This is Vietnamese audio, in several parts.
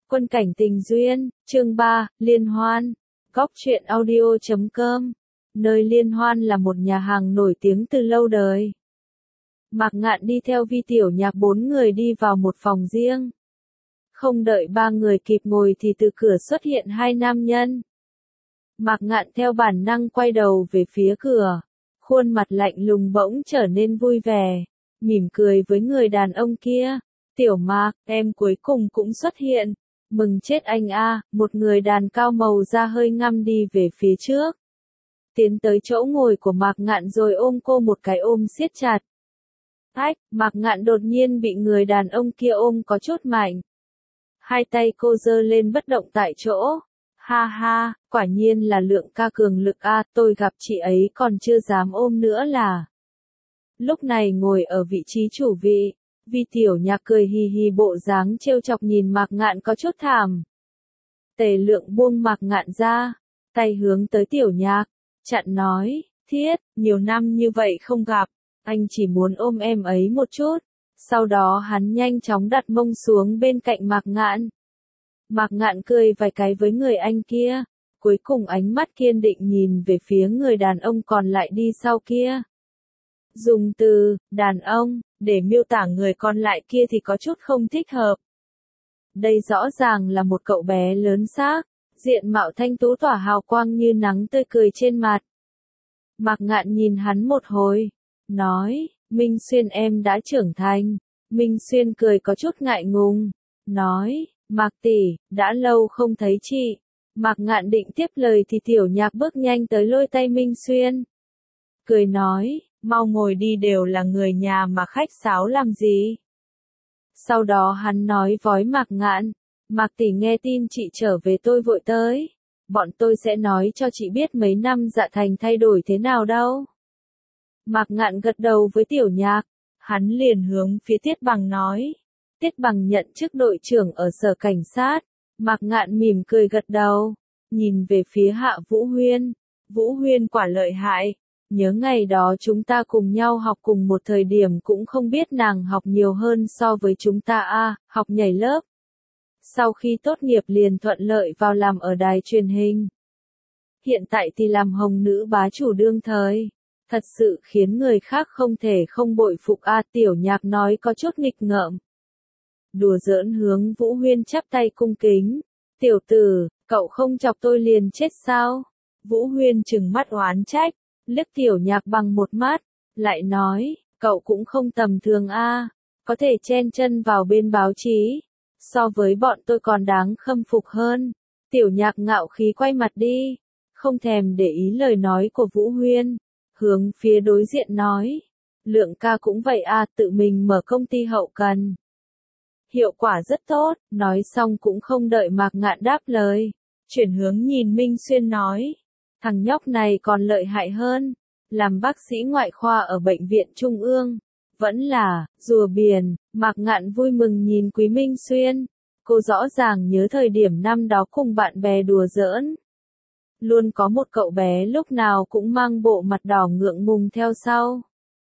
Quân cảnh tình duyên, chương 3, liên hoan. Góc truyện audio.com. Nơi liên hoan là một nhà hàng nổi tiếng từ lâu đời. Mạc Ngạn đi theo Vi Tiểu Nhạc 4 người đi vào một phòng riêng. Không đợi 3 người kịp ngồi thì từ cửa xuất hiện 2 nam nhân. Mạc Ngạn theo bản năng quay đầu về phía cửa. Khuôn mặt lạnh lùng bỗng trở nên vui vẻ. Mỉm cười với người đàn ông kia. Tiểu Mạc, em cuối cùng cũng xuất hiện. Mừng chết anh a, một người đàn cao màu da hơi ngăm đi về phía trước. Tiến tới chỗ ngồi của Mạc Ngạn rồi ôm cô một cái ôm siết chặt. Ách, Mạc Ngạn đột nhiên bị người đàn ông kia ôm có chút mạnh. Hai tay cô giơ lên bất động tại chỗ. Ha ha, quả nhiên là Lượng ca cường lực a, tôi gặp chị ấy còn chưa dám ôm nữa là. Lúc này ngồi ở vị trí chủ vị. Vi Tiểu Nhạc cười hì hì bộ dáng trêu chọc nhìn Mạc Ngạn có chút thảm. Tề Lượng buông Mạc Ngạn ra, tay hướng tới Tiểu Nhạc, chặn nói, Thiết, nhiều năm như vậy không gặp, anh chỉ muốn ôm em ấy một chút. Sau đó hắn nhanh chóng đặt mông xuống bên cạnh Mạc Ngạn. Mạc Ngạn cười vài cái với người anh kia, cuối cùng ánh mắt kiên định nhìn về phía người đàn ông còn lại đi sau kia. Dùng từ, đàn ông, để miêu tả người còn lại kia thì có chút không thích hợp. Đây rõ ràng là một cậu bé lớn xác, diện mạo thanh tú tỏa hào quang như nắng tươi cười trên mặt. Mạc Ngạn nhìn hắn một hồi, nói, Minh Xuyên em đã trưởng thành. Minh Xuyên cười có chút ngại ngùng, nói, Mạc tỷ, đã lâu không thấy chị. Mạc Ngạn định tiếp lời thì Tiểu Nhạc bước nhanh tới lôi tay Minh Xuyên. Cười nói, mau ngồi đi, đều là người nhà mà khách sáo làm gì. Sau đó hắn nói với Mạc Ngạn, Mạc tỷ nghe tin chị trở về tôi vội tới. Bọn tôi sẽ nói cho chị biết mấy năm Dạ Thành thay đổi thế nào đâu. Mạc Ngạn gật đầu với Tiểu Nhạc, hắn liền hướng phía Tiết Bằng nói. Tiết Bằng nhận chức đội trưởng ở sở cảnh sát. Mạc Ngạn mỉm cười gật đầu, nhìn về phía Hạ Vũ Huyên. Vũ Huyên quả lợi hại. Nhớ ngày đó chúng ta cùng nhau học cùng một thời điểm cũng không biết nàng học nhiều hơn so với chúng ta a, học nhảy lớp. Sau khi tốt nghiệp liền thuận lợi vào làm ở đài truyền hình. Hiện tại thì làm hồng nữ bá chủ đương thời. Thật sự khiến người khác không thể không bội phục a. Tiểu Nhạc nói có chút nghịch ngợm. Đùa giỡn hướng Vũ Huyên chắp tay cung kính. Tiểu tử, cậu không chọc tôi liền chết sao? Vũ Huyên trừng mắt oán trách. Liếc Tiểu Nhạc bằng một mắt, lại nói, cậu cũng không tầm thường a, có thể chen chân vào bên báo chí, so với bọn tôi còn đáng khâm phục hơn. Tiểu Nhạc ngạo khí quay mặt đi, không thèm để ý lời nói của Vũ Huyên, hướng phía đối diện nói, Lượng ca cũng vậy a, tự mình mở công ty hậu cần. Hiệu quả rất tốt, nói xong cũng không đợi Mạc Ngạn đáp lời, chuyển hướng nhìn Minh Xuyên nói. Thằng nhóc này còn lợi hại hơn, làm bác sĩ ngoại khoa ở bệnh viện Trung ương, vẫn là, rùa biển. Mạc Ngạn vui mừng nhìn Quý Minh Xuyên, cô rõ ràng nhớ thời điểm năm đó cùng bạn bè đùa giỡn. Luôn có một cậu bé lúc nào cũng mang bộ mặt đỏ ngượng ngùng theo sau.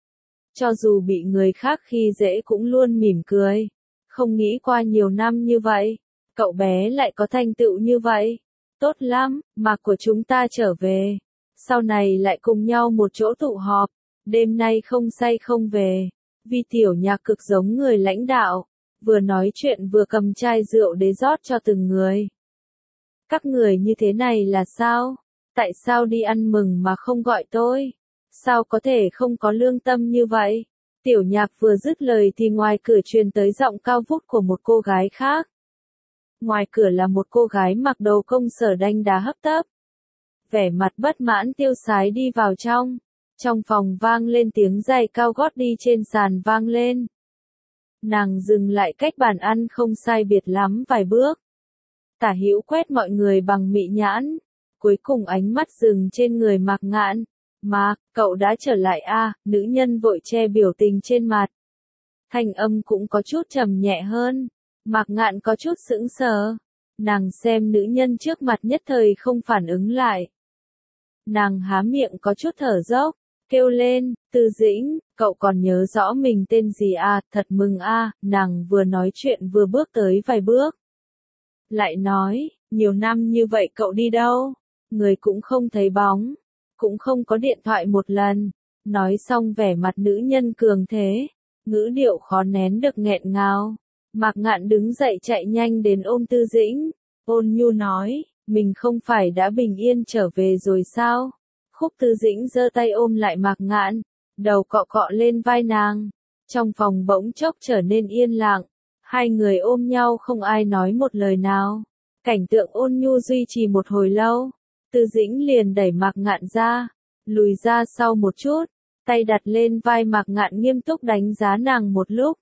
Cho dù bị người khác khi dễ cũng luôn mỉm cười, không nghĩ qua nhiều năm như vậy, cậu bé lại có thành tựu như vậy. Tốt lắm, Mạc của chúng ta trở về. Sau này lại cùng nhau một chỗ tụ họp. Đêm nay không say không về. Vi Tiểu Nhạc cực giống người lãnh đạo. Vừa nói chuyện vừa cầm chai rượu để rót cho từng người. Các người như thế này là sao? Tại sao đi ăn mừng mà không gọi tôi? Sao có thể không có lương tâm như vậy? Tiểu Nhạc vừa dứt lời thì ngoài cửa truyền tới giọng cao vút của một cô gái khác. Ngoài cửa là một cô gái mặc đồ công sở đanh đá hấp tấp. Vẻ mặt bất mãn tiêu sái đi vào trong. Trong phòng vang lên tiếng giày cao gót đi trên sàn vang lên. Nàng dừng lại cách bàn ăn không sai biệt lắm vài bước. Tả hữu quét mọi người bằng mị nhãn. Cuối cùng ánh mắt dừng trên người Mạc Ngạn. Mạc, cậu đã trở lại a, nữ nhân vội che biểu tình trên mặt. Thanh âm cũng có chút trầm nhẹ hơn. Mạc Ngạn có chút sững sờ. Nàng xem nữ nhân trước mặt nhất thời không phản ứng lại. Nàng há miệng có chút thở dốc, kêu lên, Tư Dĩnh, cậu còn nhớ rõ mình tên gì à, thật mừng a. Nàng vừa nói chuyện vừa bước tới vài bước. lại nói, nhiều năm như vậy cậu đi đâu? Người cũng không thấy bóng, cũng không có điện thoại một lần. Nói xong vẻ mặt nữ nhân cường thế, ngữ điệu khó nén được nghẹn ngào. Mạc Ngạn đứng dậy chạy nhanh đến ôm Tư Dĩnh, ôn nhu nói, mình không phải đã bình yên trở về rồi sao? Khúc Tư Dĩnh giơ tay ôm lại Mạc Ngạn, đầu cọ cọ lên vai nàng. Trong phòng bỗng chốc trở nên yên lặng, hai người ôm nhau không ai nói một lời nào. Cảnh tượng ôn nhu duy trì một hồi lâu, Tư Dĩnh liền đẩy Mạc Ngạn ra, lùi ra sau một chút, tay đặt lên vai Mạc Ngạn nghiêm túc đánh giá nàng một lúc.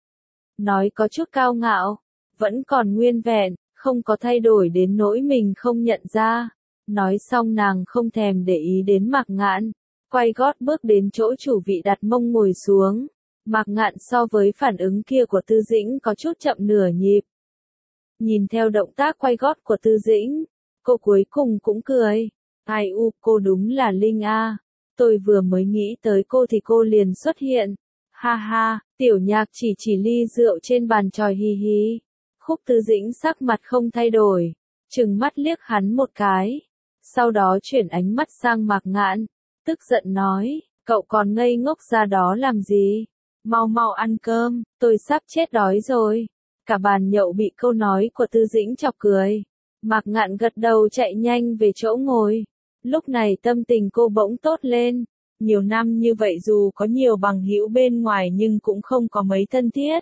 Nói có chút cao ngạo, vẫn còn nguyên vẹn, không có thay đổi đến nỗi mình không nhận ra. Nói xong nàng không thèm để ý đến Mạc Ngạn, quay gót bước đến chỗ chủ vị đặt mông ngồi xuống. Mạc Ngạn so với phản ứng kia của Tư Dĩnh có chút chậm nửa nhịp. Nhìn theo động tác quay gót của Tư Dĩnh, cô cuối cùng cũng cười. Ai u, cô đúng là Linh a. Tôi vừa mới nghĩ tới cô thì cô liền xuất hiện. Ha ha, Tiểu Nhạc chỉ ly rượu trên bàn tròi hi hi. Khúc Tư Dĩnh sắc mặt không thay đổi, trừng mắt liếc hắn một cái. Sau đó chuyển ánh mắt sang Mạc Ngạn, tức giận nói, cậu còn ngây ngốc ra đó làm gì? Mau mau ăn cơm, tôi sắp chết đói rồi. Cả bàn nhậu bị câu nói của Tư Dĩnh chọc cười. Mạc Ngạn gật đầu chạy nhanh về chỗ ngồi. Lúc này tâm tình cô bỗng tốt lên. Nhiều năm như vậy dù có nhiều bằng hữu bên ngoài nhưng cũng không có mấy thân thiết.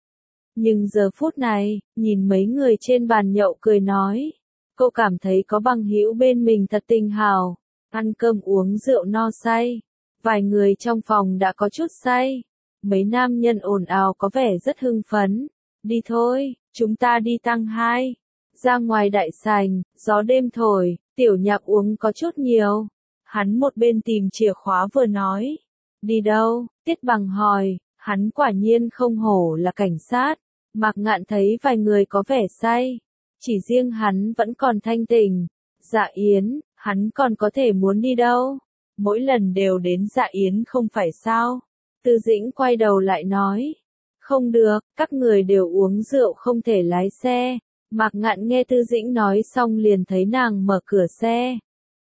Nhưng giờ phút này, nhìn mấy người trên bàn nhậu cười nói, cô cảm thấy có bằng hữu bên mình thật tình hào. Ăn cơm uống rượu no say. Vài người trong phòng đã có chút say. Mấy nam nhân ồn ào có vẻ rất hưng phấn. Đi thôi, chúng ta đi tăng 2. Ra ngoài đại sảnh, gió đêm thổi, Tiểu Nhạc uống có chút nhiều. Hắn một bên tìm chìa khóa vừa nói. Đi đâu? Tiết Bằng hỏi, hắn quả nhiên không hổ là cảnh sát. Mạc Ngạn thấy vài người có vẻ say. Chỉ riêng hắn vẫn còn thanh tỉnh. Dạ Yến, hắn còn có thể muốn đi đâu? Mỗi lần đều đến Dạ Yến không phải sao? Tư Dĩnh quay đầu lại nói. Không được, các người đều uống rượu không thể lái xe. Mạc Ngạn nghe Tư Dĩnh nói xong liền thấy nàng mở cửa xe.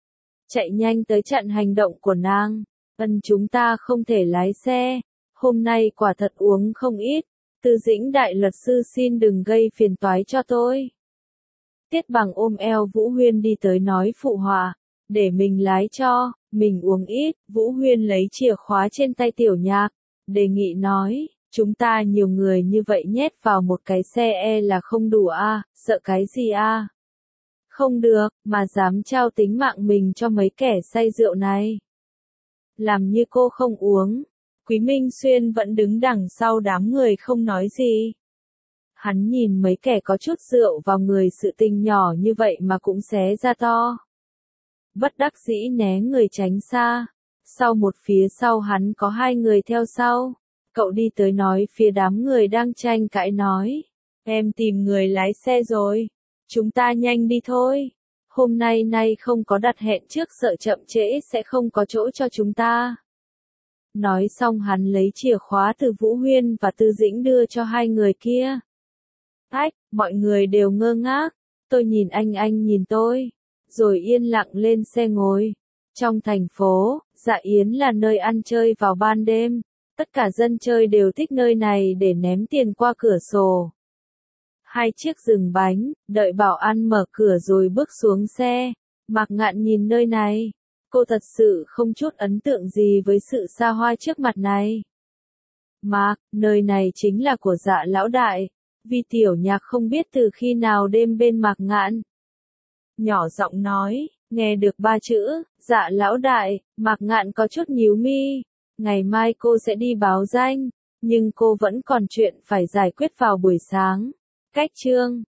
Chạy nhanh tới chặn hành động của nàng. Chúng ta không thể lái xe. Hôm nay quả thật uống không ít. Tư Dĩnh đại luật sư xin đừng gây phiền toái cho tôi. Tiết Bằng ôm eo Vũ Huyên đi tới nói phụ họa. Để mình lái cho, mình uống ít. Vũ Huyên lấy chìa khóa trên tay Tiểu Nhạc. Đề nghị nói. Chúng ta nhiều người như vậy nhét vào một cái xe là không đủ a, sợ cái gì a? Không được, mà dám trao tính mạng mình cho mấy kẻ say rượu này. Làm như cô không uống. Quý Minh Xuyên vẫn đứng đằng sau đám người không nói gì. Hắn nhìn mấy kẻ có chút rượu vào người sự tình nhỏ như vậy mà cũng xé ra to. Bất đắc dĩ né người tránh xa. Sau một phía sau hắn có hai người theo sau. Cậu đi tới nói phía đám người đang tranh cãi nói. Em tìm người lái xe rồi. Chúng ta nhanh đi thôi. Hôm nay không có đặt hẹn trước sợ chậm trễ sẽ không có chỗ cho chúng ta. Nói xong hắn lấy chìa khóa từ Vũ Huyên và Tư Dĩnh đưa cho hai người kia. Ách, mọi người đều ngơ ngác. Tôi nhìn anh nhìn tôi. Rồi yên lặng lên xe ngồi. Trong thành phố, Dạ Yến là nơi ăn chơi vào ban đêm. Tất cả dân chơi đều thích nơi này để ném tiền qua cửa sổ. Hai chiếc giường bánh, đợi bảo an mở cửa rồi bước xuống xe. Mạc Ngạn nhìn nơi này. Cô thật sự không chút ấn tượng gì với sự xa hoa trước mặt này. Mạc, nơi này chính là của Dạ lão đại. Vì Tiểu Nhạc không biết từ khi nào đêm bên Mạc Ngạn. Nhỏ giọng nói, nghe được 3 chữ, Dạ lão đại, Mạc Ngạn có chút nhíu mi. Ngày mai cô sẽ đi báo danh, nhưng cô vẫn còn chuyện phải giải quyết vào buổi sáng. Cách chương